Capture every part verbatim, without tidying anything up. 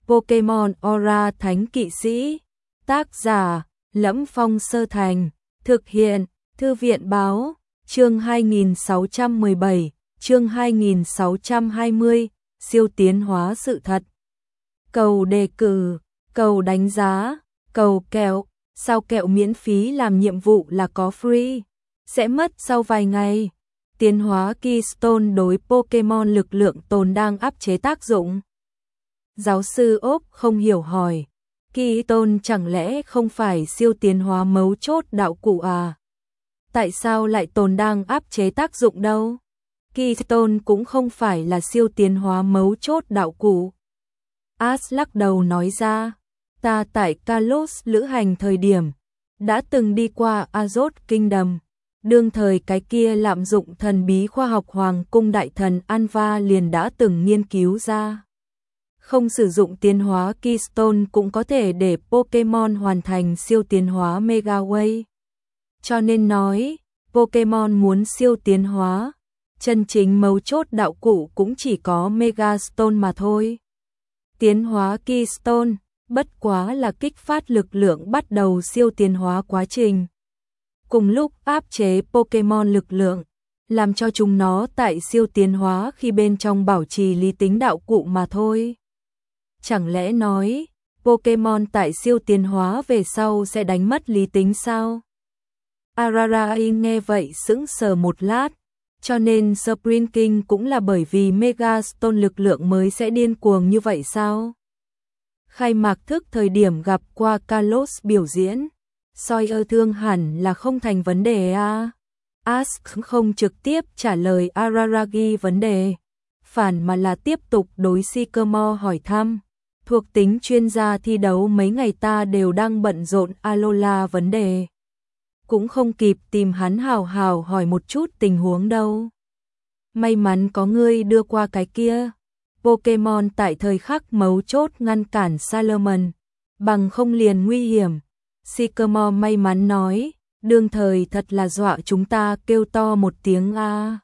Pokemon Aura Thánh Kỵ Sĩ. Tác giả: Lẫm Phong Sơ Thành. Thực hiện: Thư viện báo. Chương hai nghìn sáu trăm mười bảy, chương hai nghìn sáu trăm hai mươi, siêu tiến hóa sự thật. Cầu đề cử, cầu đánh giá, cầu kẹo. Sao kẹo miễn phí làm nhiệm vụ là có free? Sẽ mất sau vài ngày. Tiến hóa Keystone đối Pokemon lực lượng tồn đang áp chế tác dụng. Giáo sư Ốc không hiểu hỏi. Keystone chẳng lẽ không phải siêu tiến hóa mấu chốt đạo cụ à? Tại sao lại tồn đang áp chế tác dụng đâu? Keystone cũng không phải là siêu tiến hóa mấu chốt đạo cụ. Ash lắc đầu nói ra. Ta tại Kalos lữ hành thời điểm đã từng đi qua Azot Kingdom. Đương thời cái kia lạm dụng thần bí khoa học hoàng cung đại thần Anva liền đã từng nghiên cứu ra. Không sử dụng tiến hóa Keystone cũng có thể để Pokemon hoàn thành siêu tiến hóa Mega Wave. Cho nên nói, Pokemon muốn siêu tiến hóa, chân chính mấu chốt đạo cụ cũng chỉ có Mega Stone mà thôi. Tiến hóa Keystone, bất quá là kích phát lực lượng bắt đầu siêu tiến hóa quá trình. Cùng lúc áp chế Pokemon lực lượng, làm cho chúng nó tại siêu tiến hóa khi bên trong bảo trì lý tính đạo cụ mà thôi. Chẳng lẽ nói, Pokemon tại siêu tiến hóa về sau sẽ đánh mất lý tính sao? Ararai nghe vậy sững sờ một lát, cho nên Spring King cũng là bởi vì Mega Stone lực lượng mới sẽ điên cuồng như vậy sao? Khai mạc thức thời điểm gặp qua Kalos biểu diễn, Sawyer thương hẳn là không thành vấn đề à? Ash không trực tiếp trả lời Araragi vấn đề, phản mà là tiếp tục đối Sycamore hỏi thăm. Thuộc tính chuyên gia thi đấu mấy ngày ta đều đang bận rộn Alola vấn đề. Cũng không kịp tìm hắn hào hào hỏi một chút tình huống đâu. May mắn có ngươi đưa qua cái kia. Pokemon tại thời khắc mấu chốt ngăn cản Salomon, bằng không liền nguy hiểm. Sycamore may mắn nói, đương thời thật là dọa chúng ta kêu to một tiếng a.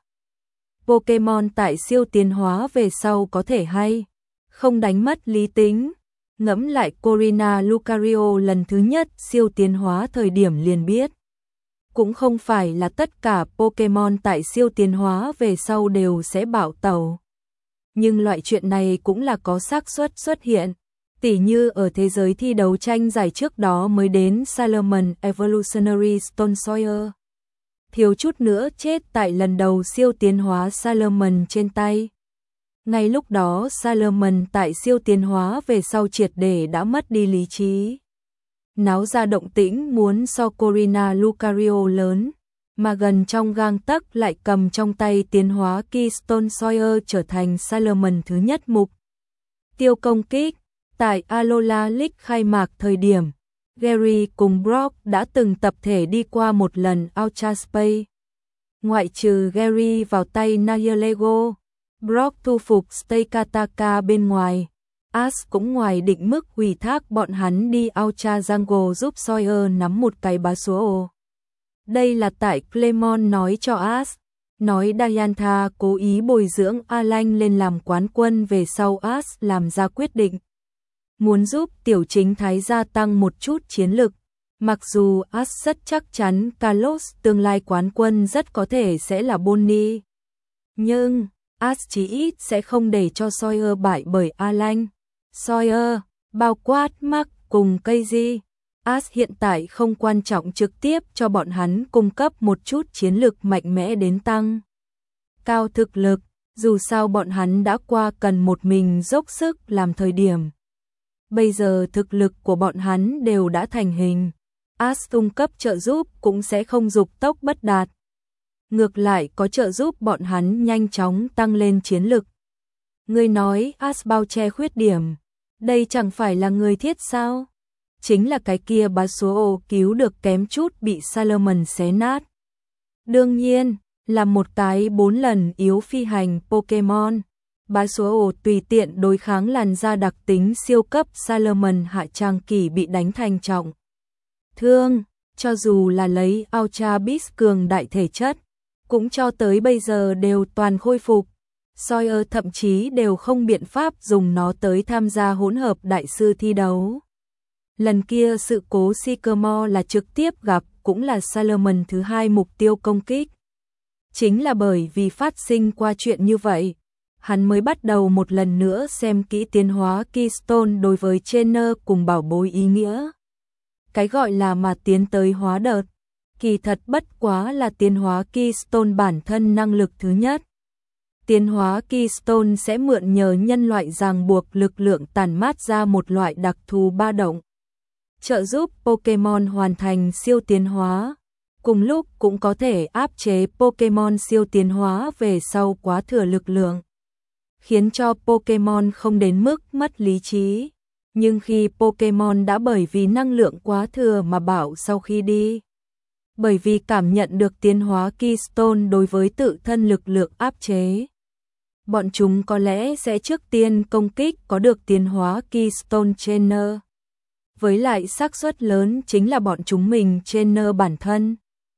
Pokemon tại siêu tiến hóa về sau có thể hay không đánh mất lý tính. Ngẫm lại Corina Lucario lần thứ nhất siêu tiến hóa thời điểm liền biết. Cũng không phải là tất cả Pokemon tại siêu tiến hóa về sau đều sẽ bạo tẩu. Nhưng loại chuyện này cũng là có xác suất xuất hiện. Tỉ như ở thế giới thi đấu tranh giải trước đó mới đến Salomon Evolutionary Stone Sawyer. Thiếu chút nữa chết tại lần đầu siêu tiến hóa Salomon trên tay. Ngay lúc đó Salomon tại siêu tiến hóa về sau triệt để đã mất đi lý trí. Náo ra động tĩnh muốn so Corina Lucario lớn, mà gần trong gang tấc lại cầm trong tay tiến hóa Keystone Sawyer trở thành Salomon thứ nhất mục tiêu công kích. Tại Alola League khai mạc thời điểm, Gary cùng Brock đã từng tập thể đi qua một lần Ultra Space. Ngoại trừ Gary vào tay Nihilego, Brock thu phục Stakataka bên ngoài. Ash cũng ngoài định mức ủy thác bọn hắn đi Ultra Jungle giúp Sawyer nắm một cái bá số. Đây là tại Clemon nói cho Ash, nói Diantha cố ý bồi dưỡng Alan lên làm quán quân về sau Ash làm ra quyết định. Muốn giúp tiểu chính thái gia tăng một chút chiến lực, mặc dù Ash rất chắc chắn Kalos tương lai quán quân rất có thể sẽ là Bonnie. Nhưng, Ash chí ít sẽ không để cho Sawyer bại bởi Alan. Sawyer, bao quát Mark cùng Keiji. Ash hiện tại không quan trọng trực tiếp cho bọn hắn cung cấp một chút chiến lực mạnh mẽ đến tăng cao thực lực, dù sao bọn hắn đã qua cần một mình dốc sức làm thời điểm. Bây giờ thực lực của bọn hắn đều đã thành hình, Ash cung cấp trợ giúp cũng sẽ không dục tốc bất đạt. Ngược lại có trợ giúp bọn hắn nhanh chóng tăng lên chiến lực. Người nói Ash bao che khuyết điểm, đây chẳng phải là người thiết sao? Chính là cái kia bá số cứu được kém chút bị Salomon xé nát. Đương nhiên, là một cái bốn lần yếu phi hành Pokemon, bá số tùy tiện đối kháng làn da đặc tính siêu cấp Salomon hạ trang kỳ bị đánh thành trọng thương, cho dù là lấy Ultra Beast cường đại thể chất, cũng cho tới bây giờ đều toàn khôi phục. Sawyer thậm chí đều không biện pháp dùng nó tới tham gia hỗn hợp đại sư thi đấu. Lần kia sự cố Sycamore là trực tiếp gặp, cũng là Salomon thứ hai mục tiêu công kích. Chính là bởi vì phát sinh qua chuyện như vậy, hắn mới bắt đầu một lần nữa xem kỹ tiến hóa Keystone đối với Trainer cùng bảo bối ý nghĩa. Cái gọi là mà tiến tới hóa đợt, kỳ thật bất quá là tiến hóa Keystone bản thân năng lực thứ nhất. Tiến hóa Keystone sẽ mượn nhờ nhân loại ràng buộc lực lượng tản mát ra một loại đặc thù ba động, trợ giúp Pokemon hoàn thành siêu tiến hóa, cùng lúc cũng có thể áp chế Pokemon siêu tiến hóa về sau quá thừa lực lượng, khiến cho Pokemon không đến mức mất lý trí. Nhưng khi Pokemon đã bởi vì năng lượng quá thừa mà bảo sau khi đi, bởi vì cảm nhận được tiến hóa Keystone đối với tự thân lực lượng áp chế, bọn chúng có lẽ sẽ trước tiên công kích có được tiến hóa Keystone Trainer. Với lại xác suất lớn chính là bọn chúng mình Trainer bản thân.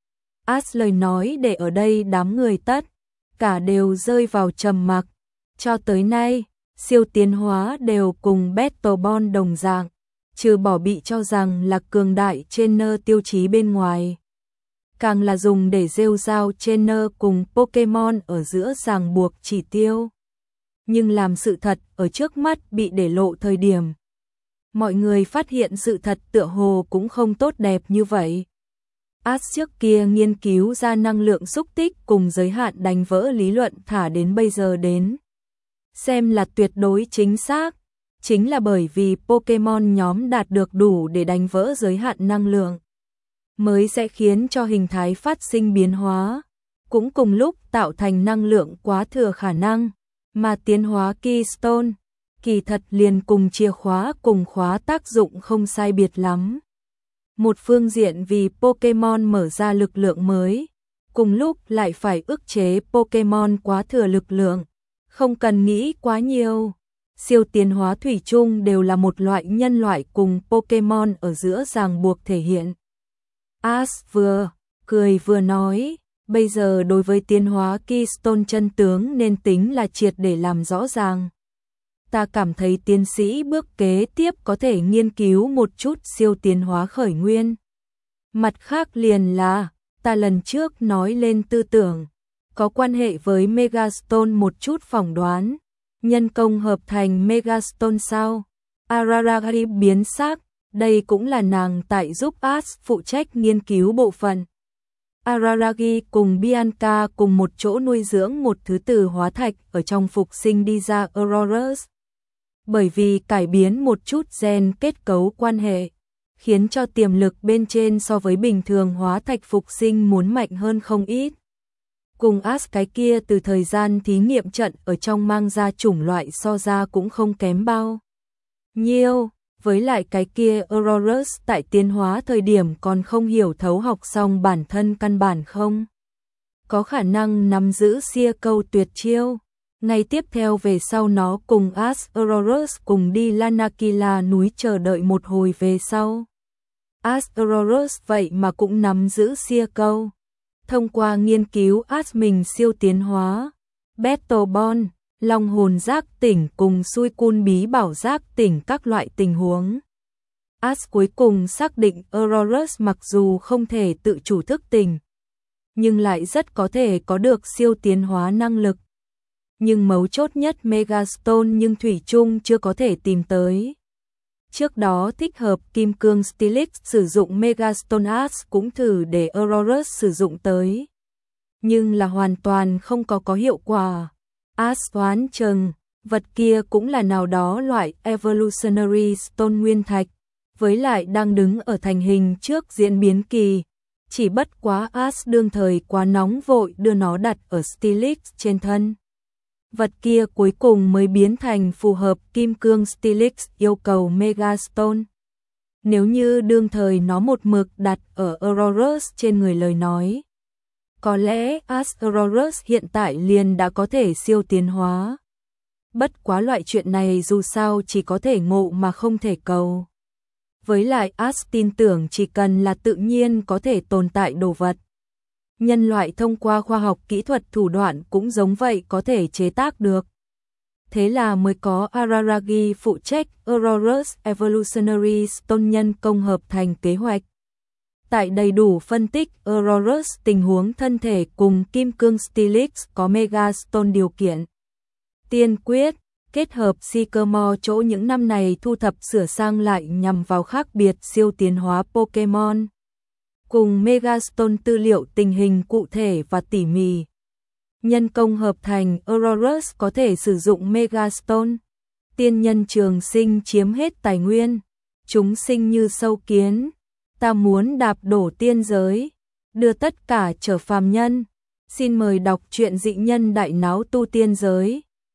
Ash lời nói để ở đây đám người tất cả đều rơi vào trầm mặc. Cho tới nay, siêu tiến hóa đều cùng Battle Bond đồng dạng, trừ bỏ bị cho rằng là cường đại Trainer tiêu chí bên ngoài. Càng là dùng để rêu rao Trainer cùng Pokemon ở giữa ràng buộc chỉ tiêu. Nhưng làm sự thật ở trước mắt bị để lộ thời điểm, mọi người phát hiện sự thật tựa hồ cũng không tốt đẹp như vậy. Ash trước kia nghiên cứu ra năng lượng xúc tích cùng giới hạn đánh vỡ lý luận thả đến bây giờ đến xem là tuyệt đối chính xác, chính là bởi vì Pokemon nhóm đạt được đủ để đánh vỡ giới hạn năng lượng, mới sẽ khiến cho hình thái phát sinh biến hóa, cũng cùng lúc tạo thành năng lượng quá thừa khả năng, mà tiến hóa Keystone, kỳ thật liền cùng chìa khóa cùng khóa tác dụng không sai biệt lắm. Một phương diện vì Pokemon mở ra lực lượng mới, cùng lúc lại phải ức chế Pokemon quá thừa lực lượng. Không cần nghĩ quá nhiều, siêu tiến hóa thủy chung đều là một loại nhân loại cùng Pokemon ở giữa ràng buộc thể hiện. Ash vừa cười vừa nói, bây giờ đối với tiến hóa Keystone chân tướng nên tính là triệt để làm rõ ràng. Ta cảm thấy tiến sĩ bước kế tiếp có thể nghiên cứu một chút siêu tiến hóa khởi nguyên. Mặt khác liền là, ta lần trước nói lên tư tưởng, có quan hệ với Megastone một chút phỏng đoán, nhân công hợp thành Megastone sao? Araragari biến sắc, đây cũng là nàng tại giúp Ash phụ trách nghiên cứu bộ phận. Araragi cùng Bianca cùng một chỗ nuôi dưỡng một thứ từ hóa thạch ở trong phục sinh đi ra Aurorus. Bởi vì cải biến một chút gen kết cấu quan hệ, khiến cho tiềm lực bên trên so với bình thường hóa thạch phục sinh muốn mạnh hơn không ít. Cùng Ash cái kia từ thời gian thí nghiệm trận ở trong mang ra chủng loại so ra cũng không kém bao nhiêu, với lại cái kia Aurorus tại tiến hóa thời điểm còn không hiểu thấu học xong bản thân căn bản không có khả năng nắm giữ xia câu tuyệt chiêu. Ngày tiếp theo về sau nó cùng Ash Aurorus cùng đi Lanakila núi chờ đợi một hồi về sau. Ash Aurorus vậy mà cũng nắm giữ xia câu. Thông qua nghiên cứu Ash mình siêu tiến hóa, Battle Bond, long hồn giác tỉnh cùng Suicune bí bảo giác tỉnh các loại tình huống. Ash cuối cùng xác định Aurorus mặc dù không thể tự chủ thức tỉnh, nhưng lại rất có thể có được siêu tiến hóa năng lực. Nhưng mấu chốt nhất Megastone nhưng thủy chung chưa có thể tìm tới. Trước đó thích hợp kim cương Steelix sử dụng Megastone Ash cũng thử để Aurorus sử dụng tới, nhưng là hoàn toàn không có có hiệu quả. Ash đoán chừng vật kia cũng là nào đó loại Evolutionary Stone nguyên thạch, với lại đang đứng ở thành hình trước diễn biến kỳ. Chỉ bất quá Ash đương thời quá nóng vội đưa nó đặt ở Steelix trên thân. Vật kia cuối cùng mới biến thành phù hợp kim cương Steelix yêu cầu Megastone. Nếu như đương thời nó một mực đặt ở Aurorus trên người lời nói, có lẽ Ash Aurorus hiện tại liền đã có thể siêu tiến hóa. Bất quá loại chuyện này dù sao chỉ có thể ngộ mà không thể cầu. Với lại Ash tin tưởng chỉ cần là tự nhiên có thể tồn tại đồ vật, Nhân loại thông qua khoa học kỹ thuật thủ đoạn cũng giống vậy có thể chế tác được. Thế là mới có Araragi phụ trách Aurorus Evolutionary Stone nhân công hợp thành kế hoạch. Tại đầy đủ phân tích Aurorus tình huống thân thể cùng kim cương Stylix có Megastone điều kiện tiên quyết, kết hợp Sycamore chỗ những năm này thu thập sửa sang lại nhằm vào khác biệt siêu tiến hóa Pokemon. Cùng Megastone tư liệu tình hình cụ thể và tỉ mỉ. Nhân công hợp thành Aurorus có thể sử dụng Megastone. Tiên nhân trường sinh chiếm hết tài nguyên. Chúng sinh như sâu kiến. Ta muốn đạp đổ tiên giới. Đưa tất cả trở phàm nhân. Xin mời đọc truyện dị nhân đại náo tu tiên giới.